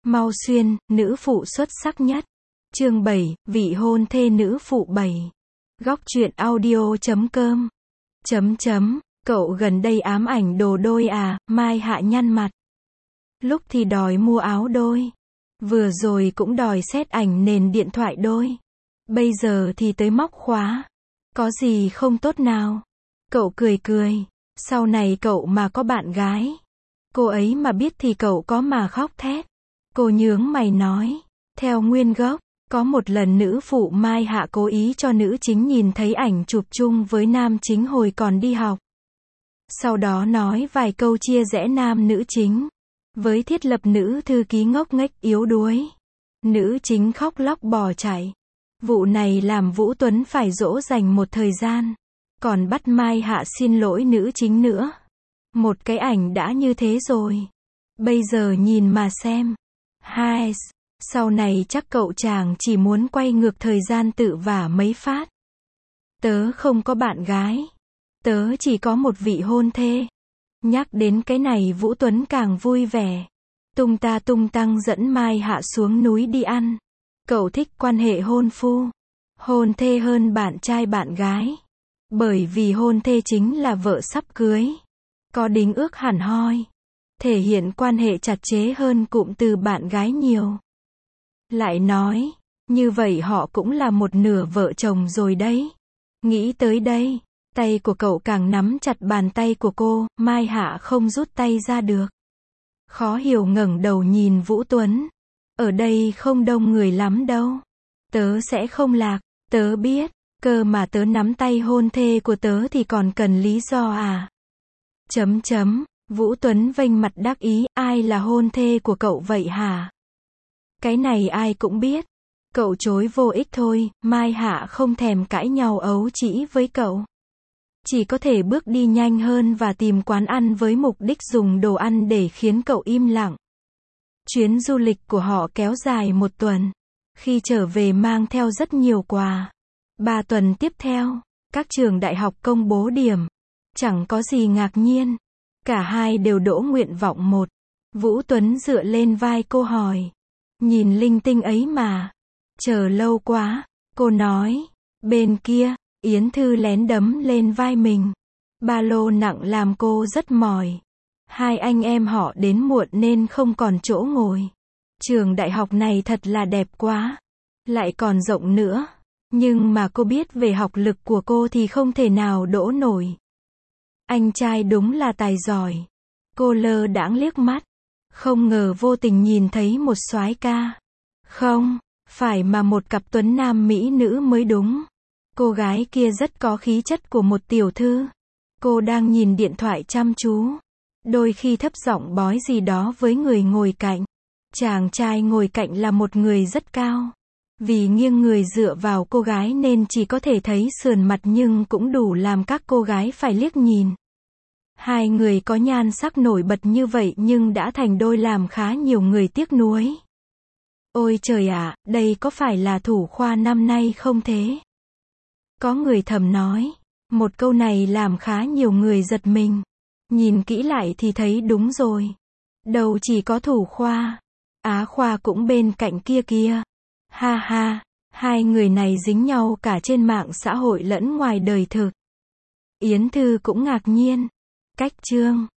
Mau Xuyên, nữ phụ xuất sắc nhất. Chương 7, vị hôn thê nữ phụ 7. Góc truyện audio.com. Cậu gần đây ám ảnh đồ đôi à? Mai Hạ nhăn mặt. Lúc thì đòi mua áo đôi. Vừa rồi cũng đòi xét ảnh nền điện thoại đôi. Bây giờ thì tới móc khóa. Có gì không tốt nào? Cậu cười cười. Sau này cậu mà có bạn gái, cô ấy mà biết thì cậu có mà khóc thét. Cô nhướng mày nói. Theo nguyên gốc, có một lần nữ phụ Mai Hạ cố ý cho nữ chính nhìn thấy ảnh chụp chung với nam chính hồi còn đi học. Sau đó nói vài câu chia rẽ nam nữ chính. Với thiết lập nữ thư ký ngốc nghếch yếu đuối. Nữ chính khóc lóc bỏ chạy. Vụ này làm Vũ Tuấn phải dỗ dành một thời gian. Còn bắt Mai Hạ xin lỗi nữ chính nữa. Một cái ảnh đã như thế rồi. Bây giờ nhìn mà xem. Hai, sau này chắc cậu chàng chỉ muốn quay ngược thời gian tự vả mấy phát. Tớ không có bạn gái. Tớ chỉ có một vị hôn thê. Nhắc đến cái này Vũ Tuấn càng vui vẻ. Tung ta tung tăng dẫn Mai Hạ xuống núi đi ăn. Cậu thích quan hệ hôn phu, hôn thê hơn bạn trai bạn gái. Bởi vì hôn thê chính là vợ sắp cưới. Có đính ước hẳn hoi. Thể hiện quan hệ chặt chẽ hơn cụm từ bạn gái nhiều. Lại nói, như vậy họ cũng là một nửa vợ chồng rồi đấy. Nghĩ tới đây, tay của cậu càng nắm chặt bàn tay của cô, Mai Hạ không rút tay ra được. Khó hiểu ngẩng đầu nhìn Vũ Tuấn. Ở đây không đông người lắm đâu. Tớ sẽ không lạc, tớ biết, cơ mà tớ nắm tay hôn thê của tớ thì còn cần lý do à? Vũ Tuấn vênh mặt đắc ý, ai là hôn thê của cậu vậy hả? Cái này ai cũng biết. Cậu chối vô ích thôi, Mai Hạ không thèm cãi nhau ấu trĩ với cậu. Chỉ có thể bước đi nhanh hơn và tìm quán ăn với mục đích dùng đồ ăn để khiến cậu im lặng. Chuyến du lịch của họ kéo dài 1 tuần. Khi trở về mang theo rất nhiều quà. 3 tuần tiếp theo, các trường đại học công bố điểm. Chẳng có gì ngạc nhiên. Cả hai đều đỗ nguyện vọng 1. Vũ Tuấn dựa lên vai cô hỏi. Nhìn linh tinh ấy mà. Chờ lâu quá. Cô nói. Bên kia, Yến Thư lén đấm lên vai mình. Ba lô nặng làm cô rất mỏi. Hai anh em họ đến muộn nên không còn chỗ ngồi. Trường đại học này thật là đẹp quá. Lại còn rộng nữa. Nhưng mà cô biết về học lực của cô thì không thể nào đỗ nổi. Anh trai đúng là tài giỏi. Cô lơ đãng liếc mắt. Không ngờ vô tình nhìn thấy một soái ca. Không, phải mà một cặp tuấn nam mỹ nữ mới đúng. Cô gái kia rất có khí chất của một tiểu thư. Cô đang nhìn điện thoại chăm chú. Đôi khi thấp giọng bói gì đó với người ngồi cạnh. Chàng trai ngồi cạnh là một người rất cao. Vì nghiêng người dựa vào cô gái nên chỉ có thể thấy sườn mặt nhưng cũng đủ làm các cô gái phải liếc nhìn. Hai người có nhan sắc nổi bật như vậy nhưng đã thành đôi làm khá nhiều người tiếc nuối. Ôi trời ạ, đây có phải là thủ khoa năm nay không thế? Có người thầm nói. Một câu này làm khá nhiều người giật mình. Nhìn kỹ lại thì thấy đúng rồi. Đâu chỉ có thủ khoa. Á khoa cũng bên cạnh kia kia. Ha ha, hai người này dính nhau cả trên mạng xã hội lẫn ngoài đời thực. Yến Thư cũng ngạc nhiên. Cách chương